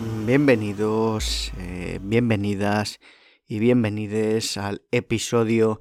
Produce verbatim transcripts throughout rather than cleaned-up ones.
Bienvenidos, eh, bienvenidas y bienvenides al episodio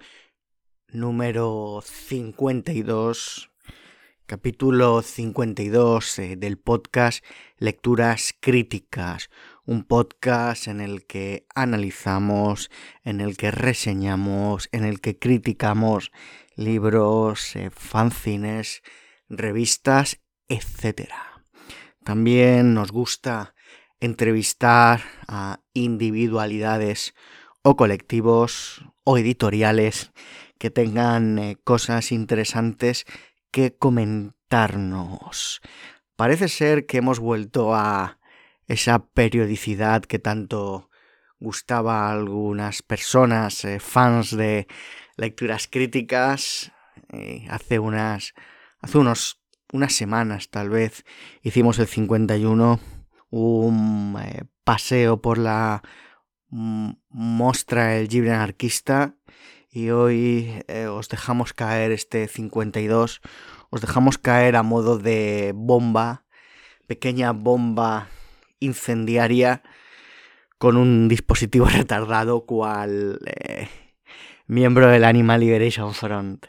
número cincuenta y dos, capítulo cincuenta y dos eh, del podcast Lecturas Críticas, un podcast en el que analizamos, en el que reseñamos, en el que criticamos libros, eh, fanzines, revistas, etcétera. También nos gusta entrevistar a individualidades o colectivos o editoriales que tengan eh, cosas interesantes que comentarnos. Parece ser que hemos vuelto a esa periodicidad que tanto gustaba a algunas personas, eh, fans de lecturas críticas. Eh, hace unas, hace unos, unas semanas tal vez hicimos el cincuenta y uno, un eh, paseo por la m- mostra El Llibre Anarquista, y hoy eh, os dejamos caer este cincuenta y dos, os dejamos caer a modo de bomba, pequeña bomba incendiaria con un dispositivo retardado cual eh, miembro del Animal Liberation Front.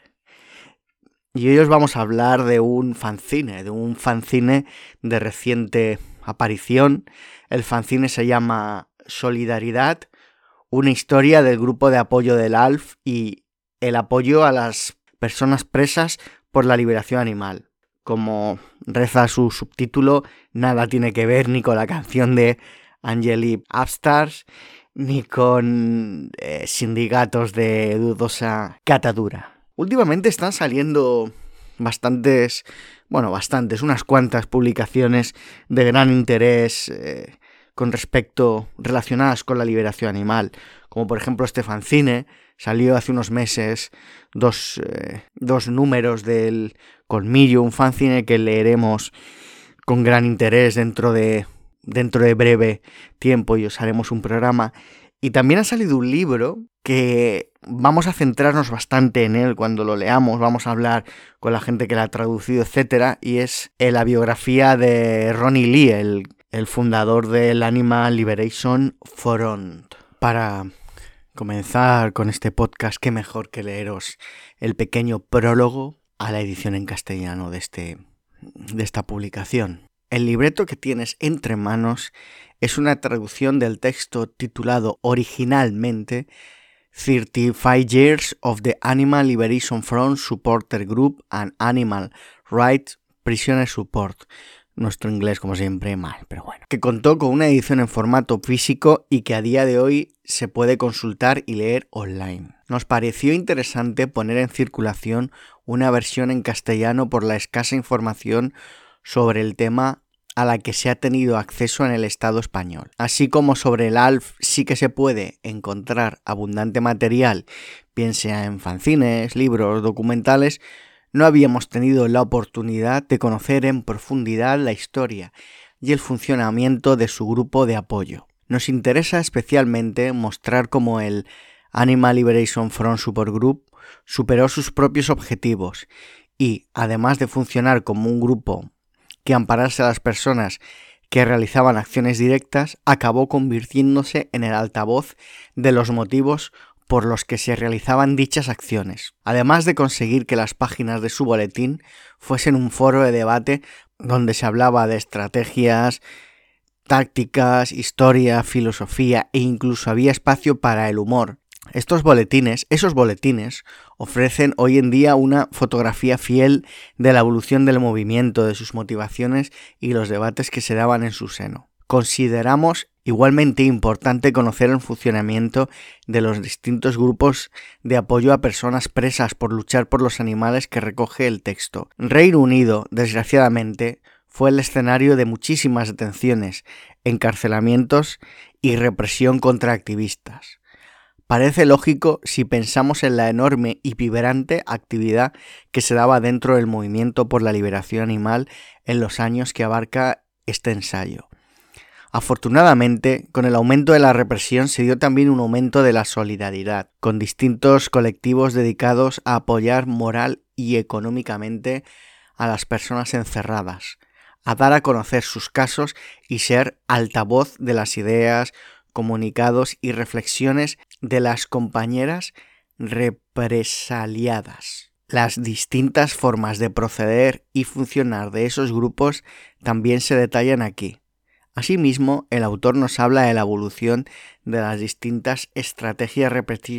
Y hoy os vamos a hablar de un fanzine, de un fanzine de reciente aparición. El fanzine se llama Solidaridad, una historia del grupo de apoyo del A L F y el apoyo a las personas presas por la liberación animal. Como reza su subtítulo, nada tiene que ver ni con la canción de Angelique Upstars, ni con eh, sindicatos de dudosa catadura. Últimamente están saliendo bastantes, bueno, bastantes, unas cuantas publicaciones de gran interés eh, con respecto, relacionadas con la liberación animal, como por ejemplo este fanzine. Salió hace unos meses dos, eh, dos números del Colmillo, un fanzine que leeremos con gran interés dentro de, dentro de breve tiempo y os haremos un programa. Y también ha salido un libro que vamos a centrarnos bastante en él cuando lo leamos, vamos a hablar con la gente que la ha traducido, etcétera, y es la biografía de Ronnie Lee, el, el fundador del Animal Liberation Front. Para comenzar con este podcast, qué mejor que leeros el pequeño prólogo a la edición en castellano de, este, de esta publicación. El libreto que tienes entre manos es una traducción del texto titulado originalmente thirty-five Years of the Animal Liberation Front Supporter Group and Animal Rights Prisoner Support. Nuestro inglés, como siempre, mal, pero bueno. Que contó con una edición en formato físico y que a día de hoy se puede consultar y leer online. Nos pareció interesante poner en circulación una versión en castellano por la escasa información sobre el tema a la que se ha tenido acceso en el Estado español. Así como sobre el A L F sí que se puede encontrar abundante material, bien sea en fanzines, libros, documentales, no habíamos tenido la oportunidad de conocer en profundidad la historia y el funcionamiento de su grupo de apoyo. Nos interesa especialmente mostrar cómo el Animal Liberation Front Supergroup superó sus propios objetivos y, además de funcionar como un grupo que amparase a las personas que realizaban acciones directas, acabó convirtiéndose en el altavoz de los motivos por los que se realizaban dichas acciones, además de conseguir que las páginas de su boletín fuesen un foro de debate donde se hablaba de estrategias, tácticas, historia, filosofía e incluso había espacio para el humor. Estos boletines, esos boletines, ofrecen hoy en día una fotografía fiel de la evolución del movimiento, de sus motivaciones y los debates que se daban en su seno. Consideramos igualmente importante conocer el funcionamiento de los distintos grupos de apoyo a personas presas por luchar por los animales que recoge el texto. Reino Unido, desgraciadamente, fue el escenario de muchísimas detenciones, encarcelamientos y represión contra activistas. Parece lógico si pensamos en la enorme y vibrante actividad que se daba dentro del movimiento por la liberación animal en los años que abarca este ensayo. Afortunadamente, con el aumento de la represión se dio también un aumento de la solidaridad, con distintos colectivos dedicados a apoyar moral y económicamente a las personas encerradas, a dar a conocer sus casos y ser altavoz de las ideas, comunicados y reflexiones de las compañeras represaliadas. Las distintas formas de proceder y funcionar de esos grupos también se detallan aquí. Asimismo, el autor nos habla de la evolución de las distintas estrategias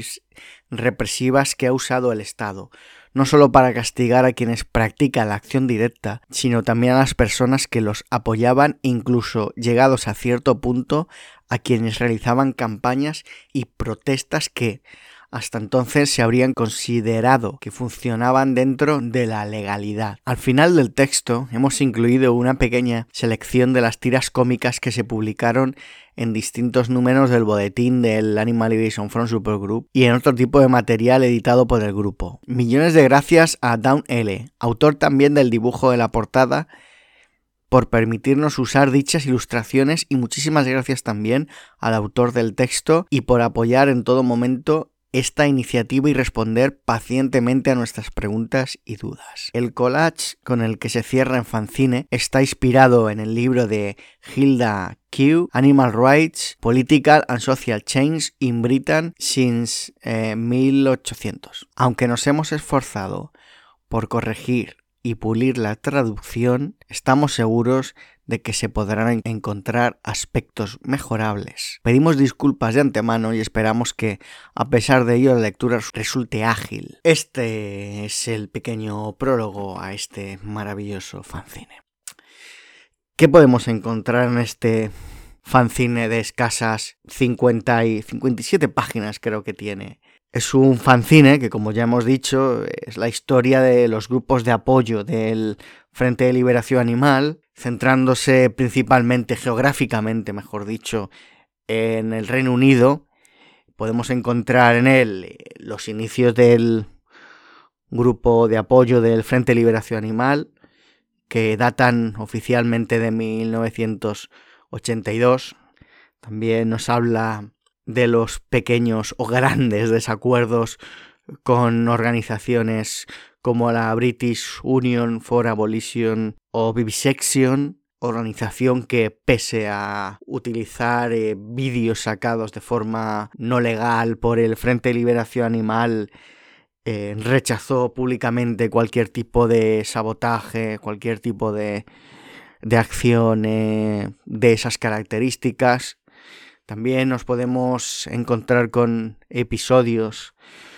represivas que ha usado el Estado, no solo para castigar a quienes practican la acción directa, sino también a las personas que los apoyaban, incluso llegados a cierto punto, a quienes realizaban campañas y protestas que hasta entonces se habrían considerado que funcionaban dentro de la legalidad. Al final del texto hemos incluido una pequeña selección de las tiras cómicas que se publicaron en distintos números del boletín del Animal Liberation Front Supergroup y en otro tipo de material editado por el grupo. Millones de gracias a Dawn L., autor también del dibujo de la portada, por permitirnos usar dichas ilustraciones, y muchísimas gracias también al autor del texto y por apoyar en todo momento esta iniciativa y responder pacientemente a nuestras preguntas y dudas. El collage con el que se cierra en fanzine está inspirado en el libro de Hilda Kew, Animal Rights, Political and Social Change in Britain since eh, mil ochocientos. Aunque nos hemos esforzado por corregir y pulir la traducción, estamos seguros de que se podrán encontrar aspectos mejorables. Pedimos disculpas de antemano y esperamos que, a pesar de ello, la lectura resulte ágil. Este es el pequeño prólogo a este maravilloso fanzine. ¿Qué podemos encontrar en este fanzine de escasas cincuenta y cincuenta y siete páginas, creo que tiene? Es un fanzine que, como ya hemos dicho, es la historia de los grupos de apoyo del Frente de Liberación Animal, centrándose principalmente, geográficamente, mejor dicho, en el Reino Unido. Podemos encontrar en él los inicios del grupo de apoyo del Frente de Liberación Animal, que datan oficialmente de mil novecientos ochenta y dos. También nos habla de los pequeños o grandes desacuerdos con organizaciones como la British Union for Abolition o Vivisection, organización que, pese a utilizar eh, vídeos sacados de forma no legal por el Frente de Liberación Animal, eh, rechazó públicamente cualquier tipo de sabotaje, cualquier tipo de, de acción eh, de esas características. También nos podemos encontrar con episodios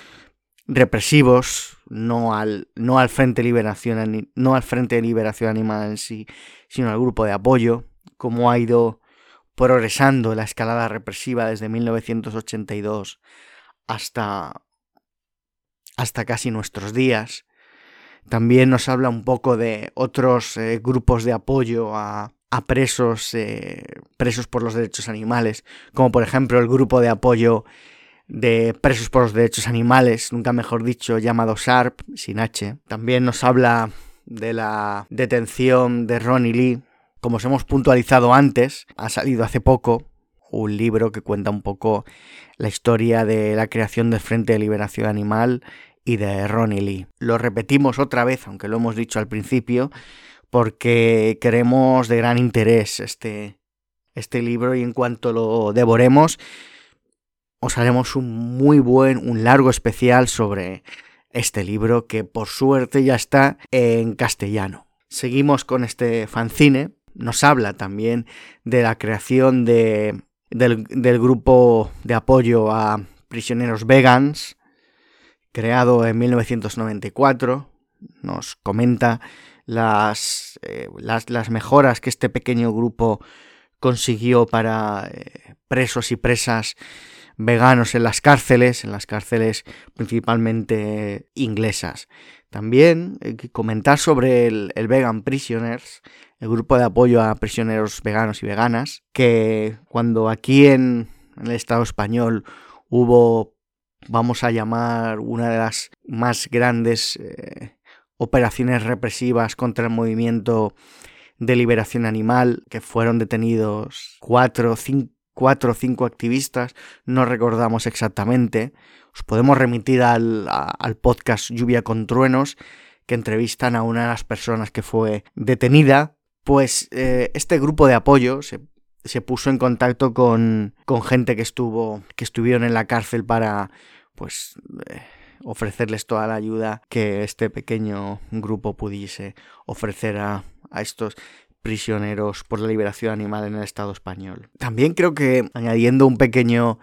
represivos, no al, no al Frente de Liberación, no al Frente de Liberación Animal en sí, sino al grupo de apoyo, cómo ha ido progresando la escalada represiva desde mil novecientos ochenta y dos hasta, hasta casi nuestros días. También nos habla un poco de otros eh, grupos de apoyo a a presos, eh, presos por los derechos animales, como por ejemplo el grupo de apoyo de presos por los derechos animales, nunca mejor dicho, llamado SHARP, sin H. También nos habla de la detención de Ronnie Lee. Como os hemos puntualizado antes, ha salido hace poco un libro que cuenta un poco la historia de la creación del Frente de Liberación Animal y de Ronnie Lee. Lo repetimos otra vez, aunque lo hemos dicho al principio, porque creemos de gran interés este, este libro, y en cuanto lo devoremos os haremos un muy buen, un largo especial sobre este libro, que por suerte ya está en castellano. Seguimos con este fanzine. Nos habla también de la creación de, del, del grupo de apoyo a prisioneros vegans, creado en mil novecientos noventa y cuatro. Nos comenta Las, eh, las, las mejoras que este pequeño grupo consiguió para eh, presos y presas veganos en las cárceles, en las cárceles principalmente inglesas. También hay que comentar sobre el, el Vegan Prisoners, el grupo de apoyo a prisioneros veganos y veganas, que cuando aquí en, en el Estado español hubo, vamos a llamar, una de las más grandes eh, operaciones represivas contra el movimiento de liberación animal, que fueron detenidos cuatro, cinco, cuatro o cinco activistas, no recordamos exactamente. Os podemos remitir al, a, al podcast Lluvia con Truenos, que entrevistan a una de las personas que fue detenida Pues eh, este grupo de apoyo se, se puso en contacto con, con gente que estuvo que estuvieron en la cárcel para pues eh, ofrecerles toda la ayuda que este pequeño grupo pudiese ofrecer a, a estos prisioneros por la liberación animal en el Estado español. También creo que, añadiendo un pequeño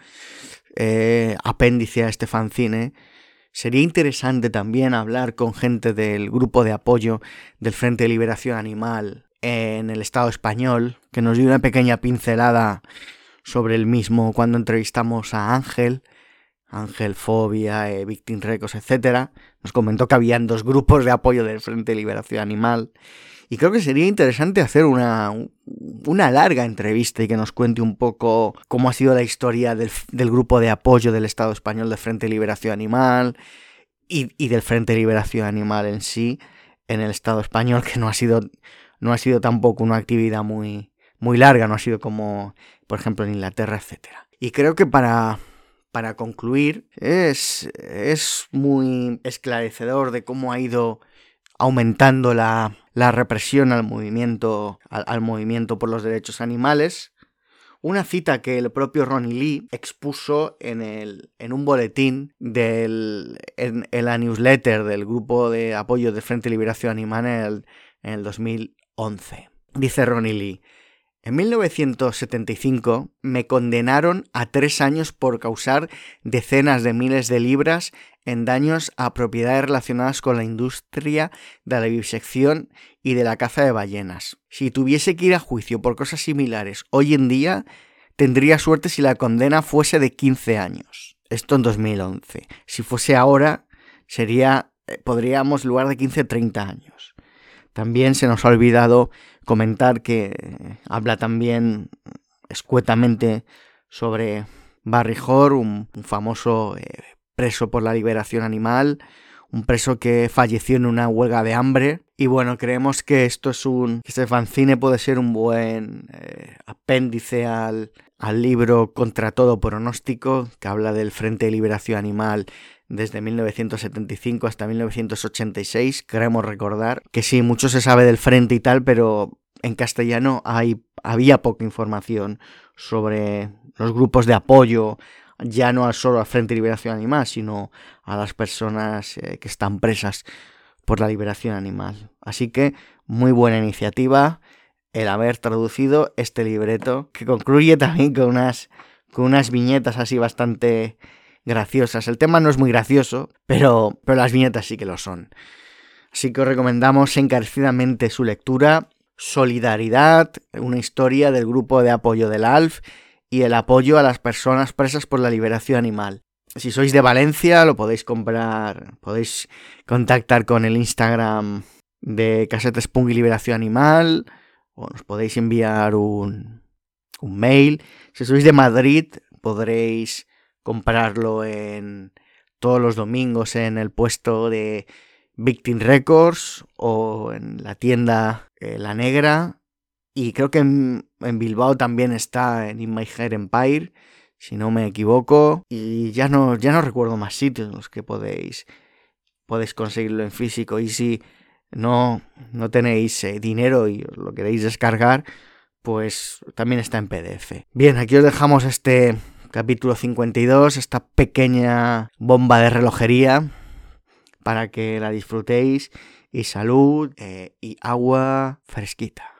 eh, apéndice a este fanzine, sería interesante también hablar con gente del grupo de apoyo del Frente de Liberación Animal en el Estado español, que nos dio una pequeña pincelada sobre el mismo cuando entrevistamos a Ángel, Ángel Fobia, eh, Victim Records, etcétera. Nos comentó que habían dos grupos de apoyo del Frente de Liberación Animal. Y creo que sería interesante hacer una, una larga entrevista y que nos cuente un poco cómo ha sido la historia del, del grupo de apoyo del Estado español del Frente de Liberación Animal y, y del Frente de Liberación Animal en sí en el Estado español, que no ha sido, no ha sido tampoco una actividad muy, muy larga, no ha sido como, por ejemplo, en Inglaterra, etcétera. Y creo que para... Para concluir, es, es muy esclarecedor de cómo ha ido aumentando la, la represión al movimiento, al, al movimiento por los derechos animales. Una cita que el propio Ronnie Lee expuso en, el, en un boletín del, en, en la newsletter del grupo de apoyo del Frente de Liberación Animal en el, en el dos mil once. Dice Ronnie Lee: en mil novecientos setenta y cinco me condenaron a tres años por causar decenas de miles de libras en daños a propiedades relacionadas con la industria de la vivisección y de la caza de ballenas. Si tuviese que ir a juicio por cosas similares hoy en día, tendría suerte si la condena fuese de quince años. Esto en dos mil once. Si fuese ahora, sería, podríamos, en lugar de quince, treinta años. También se nos ha olvidado comentar que habla también escuetamente sobre Barry Hore, un, un famoso eh, preso por la liberación animal, un preso que falleció en una huelga de hambre. Y bueno, creemos que esto es un, este fanzine puede ser un buen eh, apéndice al, al libro Contra todo pronóstico, que habla del Frente de Liberación Animal desde mil novecientos setenta y cinco hasta mil novecientos ochenta y seis. Queremos recordar que sí, mucho se sabe del frente y tal, pero en castellano hay, había poca información sobre los grupos de apoyo, ya no solo al Frente de Liberación Animal, sino a las personas eh, que están presas por la liberación animal. Así que muy buena iniciativa el haber traducido este libreto, que concluye también con unas, con unas viñetas así bastante graciosas. El tema no es muy gracioso, pero, pero las viñetas sí que lo son. Así que os recomendamos encarecidamente su lectura. Solidaridad, una historia del grupo de apoyo del A L F y el apoyo a las personas presas por la liberación animal. Si sois de Valencia, lo podéis comprar, podéis contactar con el Instagram de Casetes Punk y Liberación Animal, o nos podéis enviar un, un mail. Si sois de Madrid, podréis comprarlo en todos los domingos en el puesto de Victim Records o en la tienda eh, La Negra. Y creo que en, en Bilbao también está en In My Hair Empire, si no me equivoco. Y ya no, ya no recuerdo más sitios en los que podéis, podéis conseguirlo en físico. Y si no, no tenéis eh, dinero y os lo queréis descargar, pues también está en P D F. Bien, aquí os dejamos este capítulo cincuenta y dos, esta pequeña bomba de relojería para que la disfrutéis. Y salud eh, y agua fresquita.